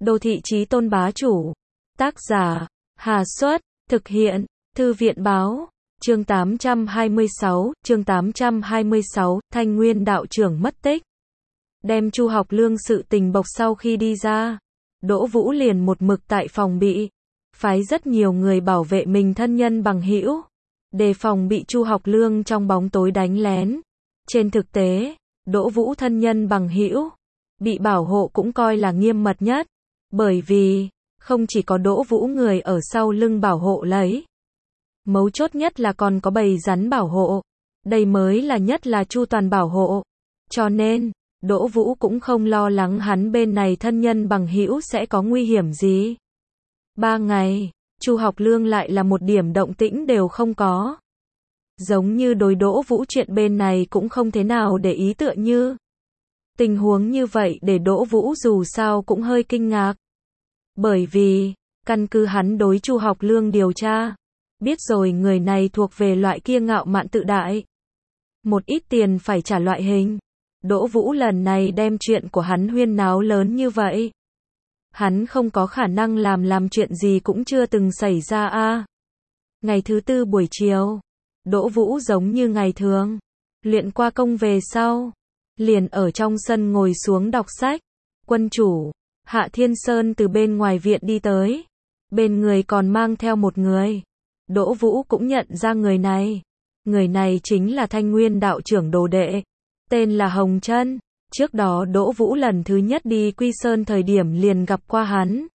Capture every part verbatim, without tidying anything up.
Đô thị chí tôn bá chủ. Tác giả, Hà Xuất, thực hiện, Thư viện báo. Chương tám trăm hai mươi sáu, chương tám trăm hai mươi sáu, Thanh Nguyên đạo trưởng mất tích. Đem Chu Học Lương sự tình bộc sau khi đi ra, Đỗ Vũ liền một mực tại phòng bị, phái rất nhiều người bảo vệ mình thân nhân bằng hữu, đề phòng bị Chu Học Lương trong bóng tối đánh lén. Trên thực tế, Đỗ Vũ thân nhân bằng hữu bị bảo hộ cũng coi là nghiêm mật nhất, bởi vì không chỉ có Đỗ Vũ người ở sau lưng bảo hộ lấy, mấu chốt nhất là còn có bầy rắn bảo hộ, đây mới là nhất là chu toàn bảo hộ. Cho nên, Đỗ Vũ cũng không lo lắng hắn bên này thân nhân bằng hữu sẽ có nguy hiểm gì. Ba ngày, Chu Học Lương lại là một điểm động tĩnh đều không có. Giống như đối Đỗ Vũ chuyện bên này cũng không thế nào để ý tựa như. Tình huống như vậy để Đỗ Vũ dù sao cũng hơi kinh ngạc. Bởi vì, căn cứ hắn đối Chu Học Lương điều tra, biết rồi người này thuộc về loại kia ngạo mạn tự đại. Một ít tiền phải trả loại hình. Đỗ Vũ lần này đem chuyện của hắn huyên náo lớn như vậy. Hắn không có khả năng làm làm chuyện gì cũng chưa từng xảy ra a. À. Ngày thứ tư buổi chiều, Đỗ Vũ giống như ngày thường, luyện qua công về sau, liền ở trong sân ngồi xuống đọc sách. Quân chủ, Hạ Thiên Sơn từ bên ngoài viện đi tới, bên người còn mang theo một người. Đỗ Vũ cũng nhận ra người này. Người này chính là Thanh Nguyên đạo trưởng đồ đệ, tên là Hồng Chân. Trước đó Đỗ Vũ lần thứ nhất đi Quy Sơn thời điểm liền gặp qua hắn.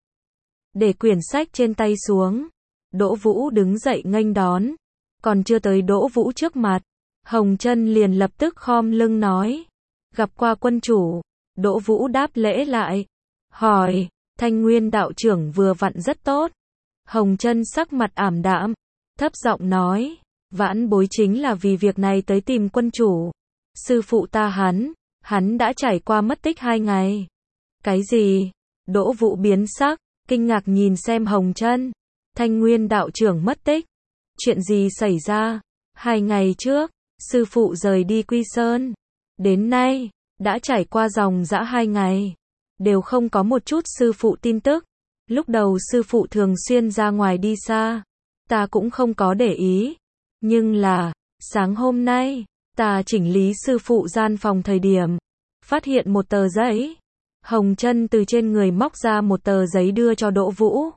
Để quyển sách trên tay xuống, Đỗ Vũ đứng dậy nghênh đón. Còn chưa tới Đỗ Vũ trước mặt, Hồng Chân liền lập tức khom lưng nói, gặp qua quân chủ. Đỗ Vũ đáp lễ lại, hỏi, Thanh Nguyên đạo trưởng vừa vặn rất tốt. Hồng Chân sắc mặt ảm đạm, thấp giọng nói, vãn bối chính là vì việc này tới tìm quân chủ. Sư phụ ta hắn, hắn đã trải qua mất tích hai ngày. Cái gì? Đỗ Vũ biến sắc, kinh ngạc nhìn xem Hồng Chân. Thanh Nguyên đạo trưởng mất tích? Chuyện gì xảy ra? Hai ngày trước, sư phụ rời đi Quy Sơn. Đến nay, đã trải qua dòng dã hai ngày. Đều không có một chút sư phụ tin tức. Lúc đầu sư phụ thường xuyên ra ngoài đi xa. Ta cũng không có để ý. Nhưng là, sáng hôm nay, ta chỉnh lý sư phụ gian phòng thời điểm, phát hiện một tờ giấy. Hồng Chân từ trên người móc ra một tờ giấy đưa cho Đỗ Vũ.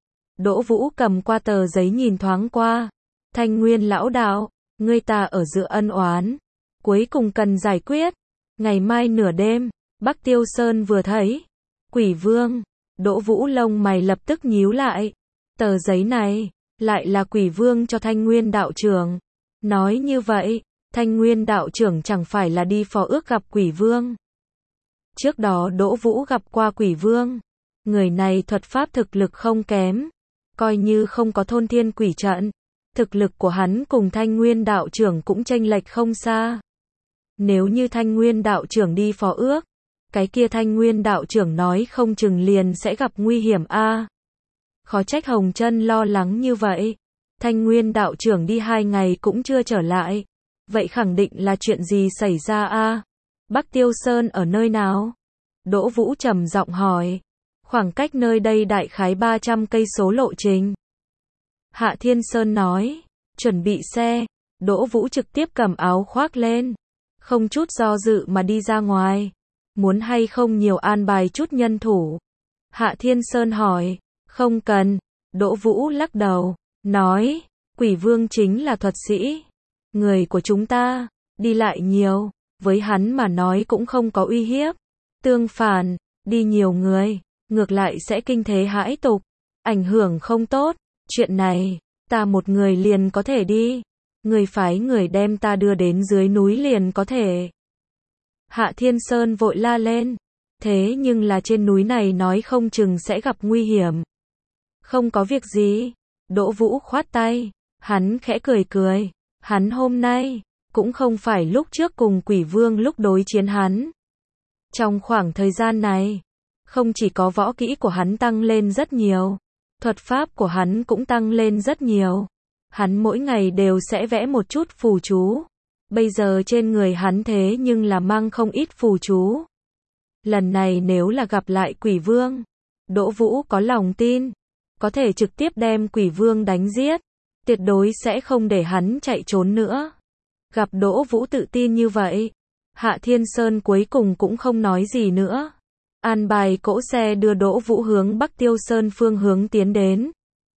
Đỗ Vũ cầm qua tờ giấy nhìn thoáng qua. Thanh Nguyên lão đạo, ngươi ta ở giữa ân oán, cuối cùng cần giải quyết. Ngày mai nửa đêm, Bắc Tiêu Sơn vừa thấy Quỷ Vương. Đỗ Vũ lông mày lập tức nhíu lại. Tờ giấy này lại là Quỷ Vương cho Thanh Nguyên đạo trưởng. Nói như vậy, Thanh Nguyên đạo trưởng chẳng phải là đi phò ước gặp Quỷ Vương. Trước đó Đỗ Vũ gặp qua Quỷ Vương. Người này thuật pháp thực lực không kém. Coi như không có thôn thiên quỷ trận, thực lực của hắn cùng Thanh Nguyên đạo trưởng cũng chênh lệch không xa. Nếu như Thanh Nguyên đạo trưởng đi phò ước, cái kia Thanh Nguyên đạo trưởng nói không chừng liền sẽ gặp nguy hiểm a. À. Khó trách Hồng Chân lo lắng như vậy. Thanh Nguyên đạo trưởng đi hai ngày cũng chưa trở lại. Vậy khẳng định là chuyện gì xảy ra a? À? Bắc Tiêu Sơn ở nơi nào? Đỗ Vũ trầm giọng hỏi. Khoảng cách nơi đây đại khái ba trăm cây số lộ trình. Hạ Thiên Sơn nói, chuẩn bị xe. Đỗ Vũ trực tiếp cầm áo khoác lên, không chút do dự mà đi ra ngoài. Muốn hay không nhiều an bài chút nhân thủ? Hạ Thiên Sơn hỏi. Không cần. Đỗ Vũ lắc đầu, nói, Quỷ Vương chính là thuật sĩ. Người của chúng ta, đi lại nhiều, với hắn mà nói cũng không có uy hiếp. Tương phản, đi nhiều người, ngược lại sẽ kinh thế hãi tục, ảnh hưởng không tốt. Chuyện này, ta một người liền có thể đi. Người phái người đem ta đưa đến dưới núi liền có thể. Hạ Thiên Sơn vội la lên. Thế nhưng là trên núi này nói không chừng sẽ gặp nguy hiểm. Không có việc gì. Đỗ Vũ khoát tay. Hắn khẽ cười cười. Hắn hôm nay, cũng không phải lúc trước cùng Quỷ Vương lúc đối chiến hắn. Trong khoảng thời gian này, không chỉ có võ kỹ của hắn tăng lên rất nhiều, thuật pháp của hắn cũng tăng lên rất nhiều. Hắn mỗi ngày đều sẽ vẽ một chút phù chú. Bây giờ trên người hắn thế nhưng là mang không ít phù chú. Lần này nếu là gặp lại Quỷ Vương, Đỗ Vũ có lòng tin, có thể trực tiếp đem quỷ vương đánh giết, tuyệt đối sẽ không để hắn chạy trốn nữa. Gặp Đỗ Vũ tự tin như vậy, Hạ Thiên Sơn cuối cùng cũng không nói gì nữa. An bài cỗ xe đưa Đỗ Vũ hướng Bắc Tiêu Sơn phương hướng tiến đến.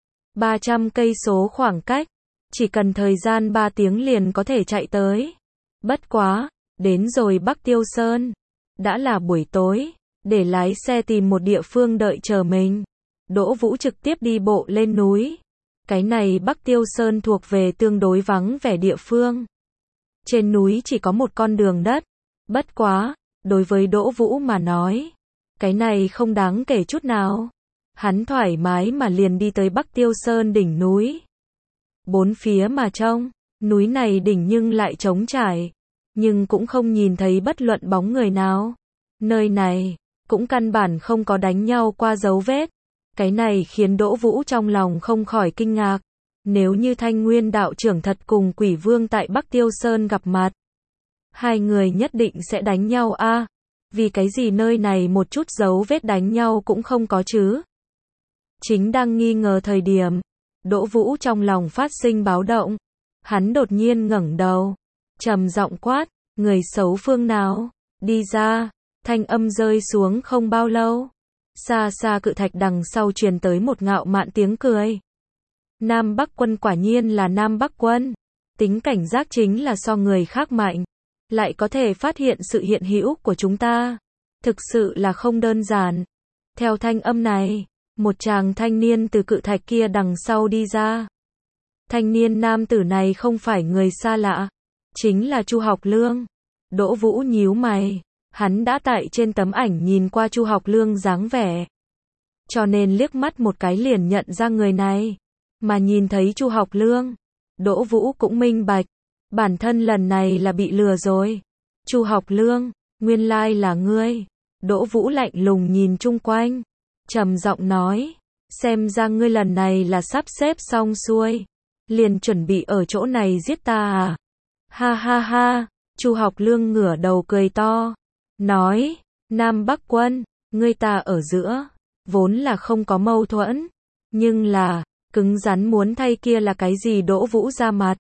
ba trăm cây số khoảng cách, chỉ cần thời gian ba tiếng liền có thể chạy tới. Bất quá, đến rồi Bắc Tiêu Sơn, đã là buổi tối, để lái xe tìm một địa phương đợi chờ mình. Đỗ Vũ trực tiếp đi bộ lên núi. Cái này Bắc Tiêu Sơn thuộc về tương đối vắng vẻ địa phương. Trên núi chỉ có một con đường đất. Bất quá, đối với Đỗ Vũ mà nói, cái này không đáng kể chút nào. Hắn thoải mái mà liền đi tới Bắc Tiêu Sơn đỉnh núi. Bốn phía mà trông, núi này đỉnh nhưng lại trống trải, nhưng cũng không nhìn thấy bất luận bóng người nào. Nơi này, cũng căn bản không có đánh nhau qua dấu vết. Cái này khiến Đỗ Vũ trong lòng không khỏi kinh ngạc. Nếu như Thanh Nguyên đạo trưởng thật cùng quỷ vương tại Bắc Tiêu Sơn gặp mặt, hai người nhất định sẽ đánh nhau a. À, vì cái gì nơi này một chút dấu vết đánh nhau cũng không có chứ? Chính đang nghi ngờ thời điểm, Đỗ Vũ trong lòng phát sinh báo động. Hắn đột nhiên ngẩng đầu, trầm giọng quát, người xấu phương nào, đi ra. Thanh âm rơi xuống không bao lâu, xa xa cự thạch đằng sau truyền tới một ngạo mạn tiếng cười. Nam Bắc quân quả nhiên là Nam Bắc quân, tính cảnh giác chính là so người khác mạnh, lại có thể phát hiện sự hiện hữu của chúng ta, thực sự là không đơn giản. Theo thanh âm này, một chàng thanh niên từ cự thạch kia đằng sau đi ra. Thanh niên nam tử này không phải người xa lạ, chính là Chu Học Lương. Đỗ Vũ nhíu mày, hắn đã tại trên tấm ảnh nhìn qua Chu Học Lương dáng vẻ, cho nên liếc mắt một cái liền nhận ra người này. Mà nhìn thấy Chu Học Lương, Đỗ Vũ cũng minh bạch, bản thân lần này là bị lừa rồi. Chu Học Lương, nguyên lai là ngươi. Đỗ Vũ lạnh lùng nhìn chung quanh, trầm giọng nói, xem ra ngươi lần này là sắp xếp xong xuôi, liền chuẩn bị ở chỗ này giết ta à? Ha ha ha. Chu Học Lương ngửa đầu cười to, nói, Nam Bắc quân, ngươi ta ở giữa, vốn là không có mâu thuẫn, nhưng là, cứng rắn muốn thay kia là cái gì? Đỗ Vũ ra mặt,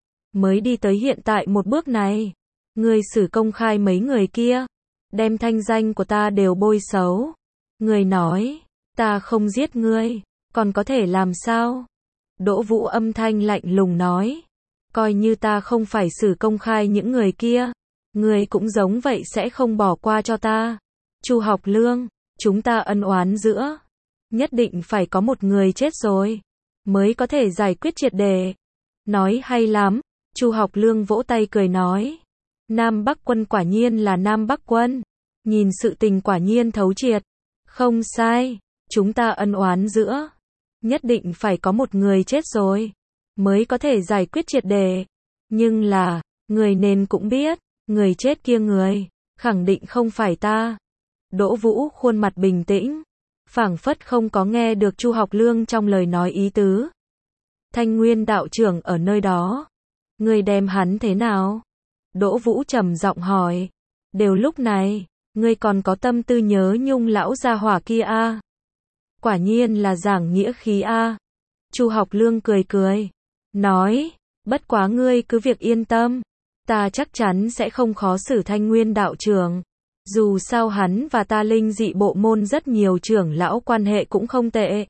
mới đi tới hiện tại một bước này, ngươi xử công khai mấy người kia, đem thanh danh của ta đều bôi xấu. Ngươi nói, ta không giết ngươi, còn có thể làm sao? Đỗ Vũ âm thanh lạnh lùng nói, coi như ta không phải xử công khai những người kia, ngươi cũng giống vậy sẽ không bỏ qua cho ta. Chu Học Lương, chúng ta ân oán giữa, nhất định phải có một người chết rồi, mới có thể giải quyết triệt đề. Nói hay lắm. Chu Học Lương vỗ tay cười nói, Nam Bắc quân quả nhiên là Nam Bắc quân, nhìn sự tình quả nhiên thấu triệt. Không sai, chúng ta ân oán giữa, nhất định phải có một người chết rồi, mới có thể giải quyết triệt đề. Nhưng là, người nên cũng biết, người chết kia người, khẳng định không phải ta. Đỗ Vũ khuôn mặt bình tĩnh, phảng phất không có nghe được Chu Học Lương trong lời nói ý tứ. Thanh Nguyên đạo trưởng ở nơi đó, ngươi đem hắn thế nào? Đỗ Vũ trầm giọng hỏi. Đều lúc này, ngươi còn có tâm tư nhớ nhung lão gia hỏa kia a? À? Quả nhiên là giảng nghĩa khí a. À? Chu Học Lương cười cười, nói, bất quá ngươi cứ việc yên tâm, ta chắc chắn sẽ không khó xử Thanh Nguyên đạo trưởng. Dù sao hắn và ta linh dị bộ môn rất nhiều trưởng lão quan hệ cũng không tệ.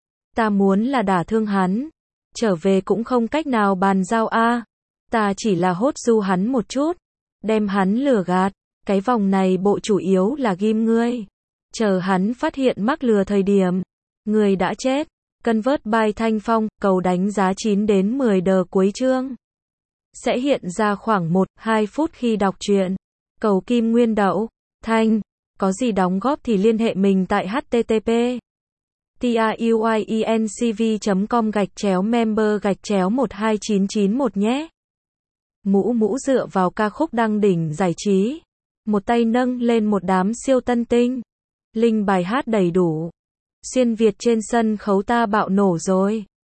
Ta muốn là đả thương hắn, trở về cũng không cách nào bàn giao a. À. Ta chỉ là hốt du hắn một chút, đem hắn lừa gạt, cái vòng này bộ chủ yếu là ghim ngươi. Chờ hắn phát hiện mắc lừa thời điểm, ngươi đã chết. Convert by Thanh Phong, cầu đánh giá chín đến mười đờ cuối chương. Sẽ hiện ra khoảng một đến hai phút khi đọc truyện. Cầu Kim Nguyên Đậu, Thanh, có gì đóng góp thì liên hệ mình tại http truyencv chấm com gạch chéo member gạch chéo một hai chín chín một nhé. Mũ Mũ dựa vào ca khúc đăng đỉnh giải trí, một tay nâng lên một đám siêu tân tinh. Linh bài hát đầy đủ. Xuyên Việt trên sân khấu ta bạo nổ rồi.